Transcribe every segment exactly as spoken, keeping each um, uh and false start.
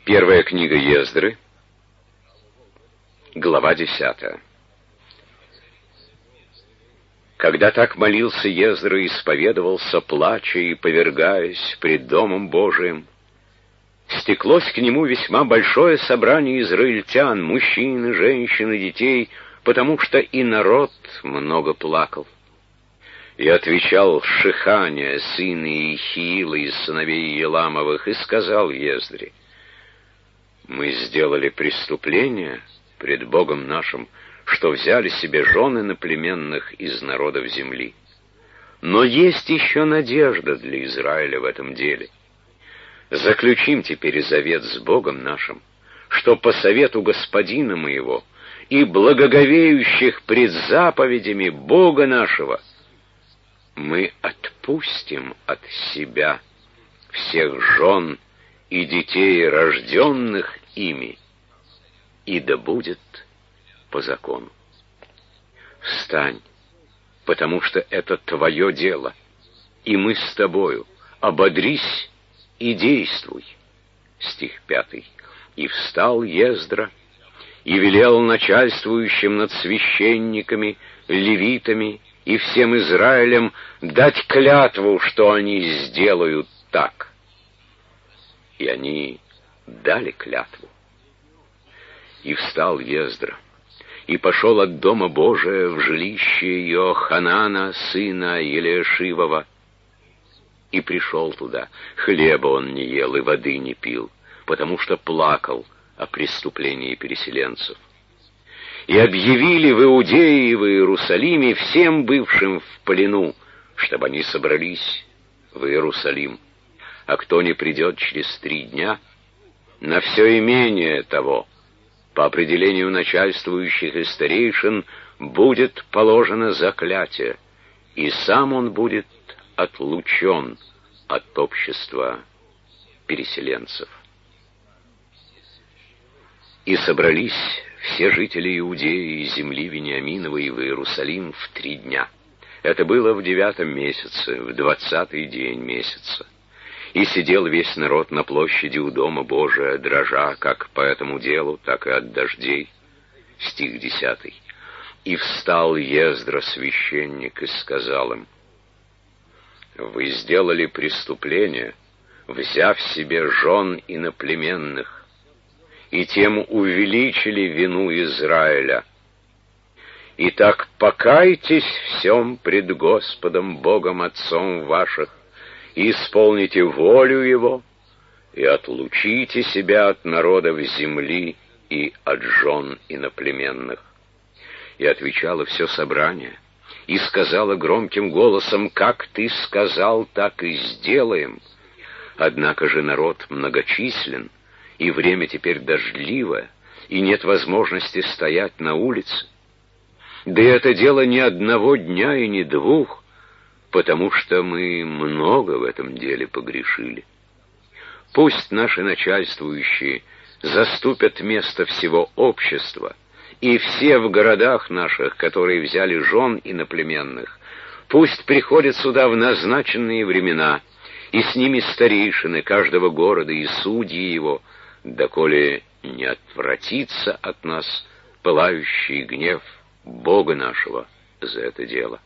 Первая книга Ездры, глава десятая. Когда так молился Ездра и исповедовался, плача и повергаясь пред Домом Божиим, стеклось к нему весьма большое собрание израильтян, мужчин и женщин и детей, потому что и народ много плакал. И отвечал Шихания, сын Иехиила из сыновей Еламовых, и сказал Ездре: «Мы сделали преступление пред Богом нашим, что взяли себе жены наплеменных из народов земли. Но есть еще надежда для Израиля в этом деле. Заключим теперь завет с Богом нашим, что по совету господина моего и благоговеющих пред заповедями Бога нашего мы отпустим от себя всех жен и детей, рожденных ими, и да будет по закону. Встань, потому что это твое дело, и мы с тобою. Ободрись и действуй». Стих пятый. «И встал Ездра, и велел начальствующим над священниками, левитами и всем Израилем дать клятву, что они сделают так. И они дали клятву. И встал Ездра, и пошел от Дома Божия в жилище Йоханана, сына Елиашивова, и пришел туда. Хлеба он не ел и воды не пил, потому что плакал о преступлении переселенцев. И объявили в Иудее и в Иерусалиме всем бывшим в плену, чтобы они собрались в Иерусалим. А кто не придет через три дня, на все имение того, по определению начальствующих и старейшин, будет положено заклятие, и сам он будет отлучен от общества переселенцев. И собрались все жители Иудеи и земли Вениаминовой в Иерусалим в три дня. Это было в девятом месяце, в двадцатый день месяца. И сидел весь народ на площади у Дома Божия, дрожа как по этому делу, так и от дождей. Стих десятый. И встал Ездра, священник, и сказал им: «Вы сделали преступление, взяв себе жен иноплеменных, и тем увеличили вину Израиля. Итак, покайтесь всем пред Господом Богом Отцом ваших, и исполните волю Его, и отлучите себя от народов земли и от жен иноплеменных». И отвечало все собрание, и сказала громким голосом: «Как ты сказал, так и сделаем». Однако же народ многочислен, и время теперь дождливое, и нет возможности стоять на улице. Да и это дело не одного дня и не двух, потому что мы много в этом деле погрешили. Пусть наши начальствующие заступят место всего общества, и все в городах наших, которые взяли жен иноплеменных, пусть приходят сюда в назначенные времена, и с ними старейшины каждого города и судьи его, доколе не отвратится от нас пылающий гнев Бога нашего за это дело.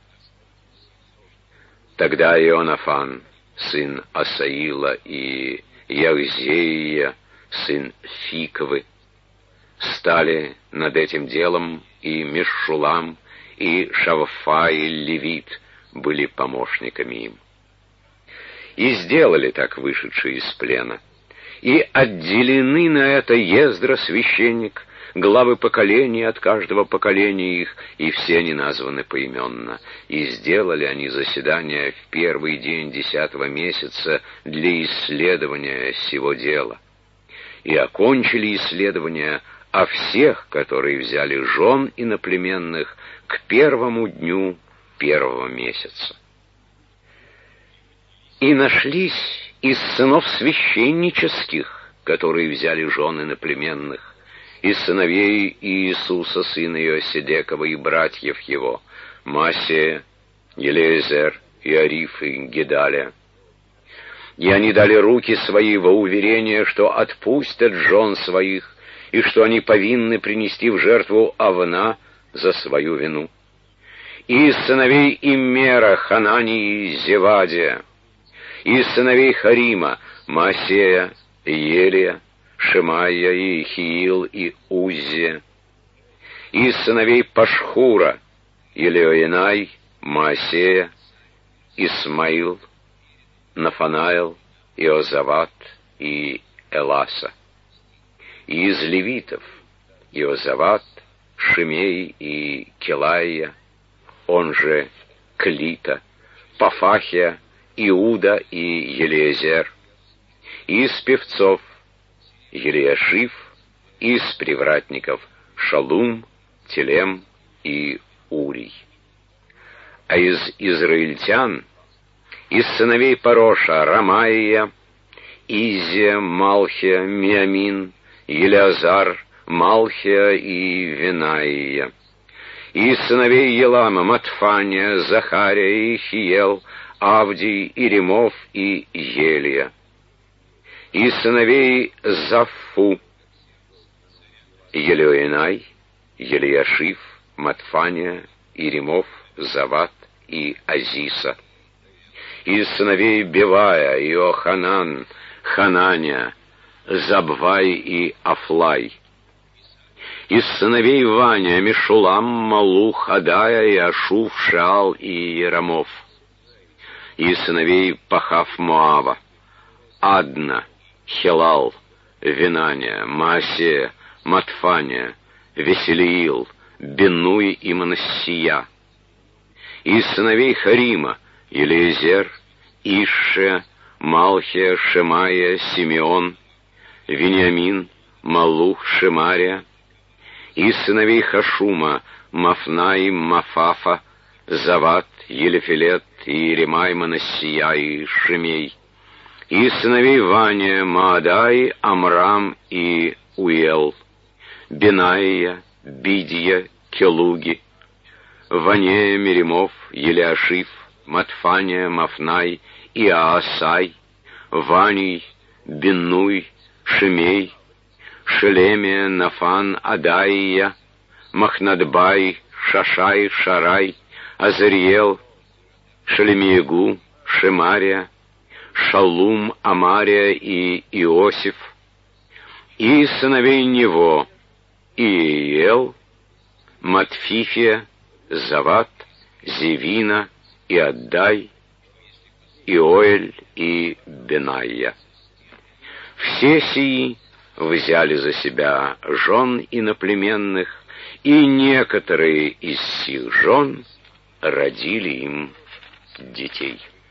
Тогда Ионафан, сын Асаила, и Яхзеия, сын Фиковы, стали над этим делом, и Мешулам, и Шавфай, левит были помощниками им. И сделали так вышедшие из плена. И отделены на это Ездра, священник, главы поколений от каждого поколения их, и все они названы поименно. И сделали они заседание в первый день десятого месяца для исследования сего дела. И окончили исследование о всех, которые взяли жен иноплеменных, к первому дню первого месяца. И нашлись из сынов священнических, которые взяли жен иноплеменных, из сыновей Иисуса, сына Иосидекова, и братьев его, Масия, Елеезер, Иариф и Гедалия. И они дали руки свои во уверение, что отпустят жен своих, и что они повинны принести в жертву овна за свою вину. И из сыновей Иммера, Ханании, Зевадия, и из сыновей Харима, Маасея, Елия, Шемая, и Ихиил, и Уззия, и из сыновей Пашхура, Елеоенай, Маасея, Исмаил, Нафанаил, Иозават и Эласа. И из левитов Иозават, Шимей и Келаия, он же Клита, Пафахия, Иуда и Елиезер. И из певцов Елиашив, и из привратников Шалум, Телем и Урий. А из израильтян из сыновей Пароша Рамаия, Изия, Малхия, Миамин, Елеазар, Малхия и Винаия. И из сыновей Елама Матфания, Захария, Ихиел, Авдий, Иремов и Елия. И из сыновей Заффу Елеоенай, Елиашив, Матфания, Иремов, Зават и Азиса. Из сыновей Бевая, Иоханан, Хананя, Забвай и Афлай. Из сыновей Ваня, Мешулам, Малух, Адая, и Ашуф, Шаал и Иерамов. Из сыновей Пахав Моава, Адна, Хелал, Винаня, Маасея, Матфания, Веселиил, Бенуй и Манассия. Из сыновей Харима, Елиезер, Ишше, Малхия, Шемая, Симеон, Вениамин, Малух, Шемария. Из сыновей Хашума, Мафнай, Мафафа, Зават, Елефилет, Иеремай, Манассия и Шемей. Из сыновей Ваня, Маадай, Амрам и Уел, Бенаия, Бидия, Келуги, Ванея, Меримов, Елиашив, Матфания, Мафнай, Иаасай, Ваний, Беннуй, Шемей, Шелемия, Нафан, Адаия, Махнадбай, Шашай, Шарай, Азариел, Шелемиегу, Шемария, Шалум, Амария и Иосиф. И сыновей него Иеел, Матфифия, Зават, Зевина, Иаддай, Иоэль и Бенаия. Все сии взяли за себя жен иноплеменных, и некоторые из сих жен родили им детей.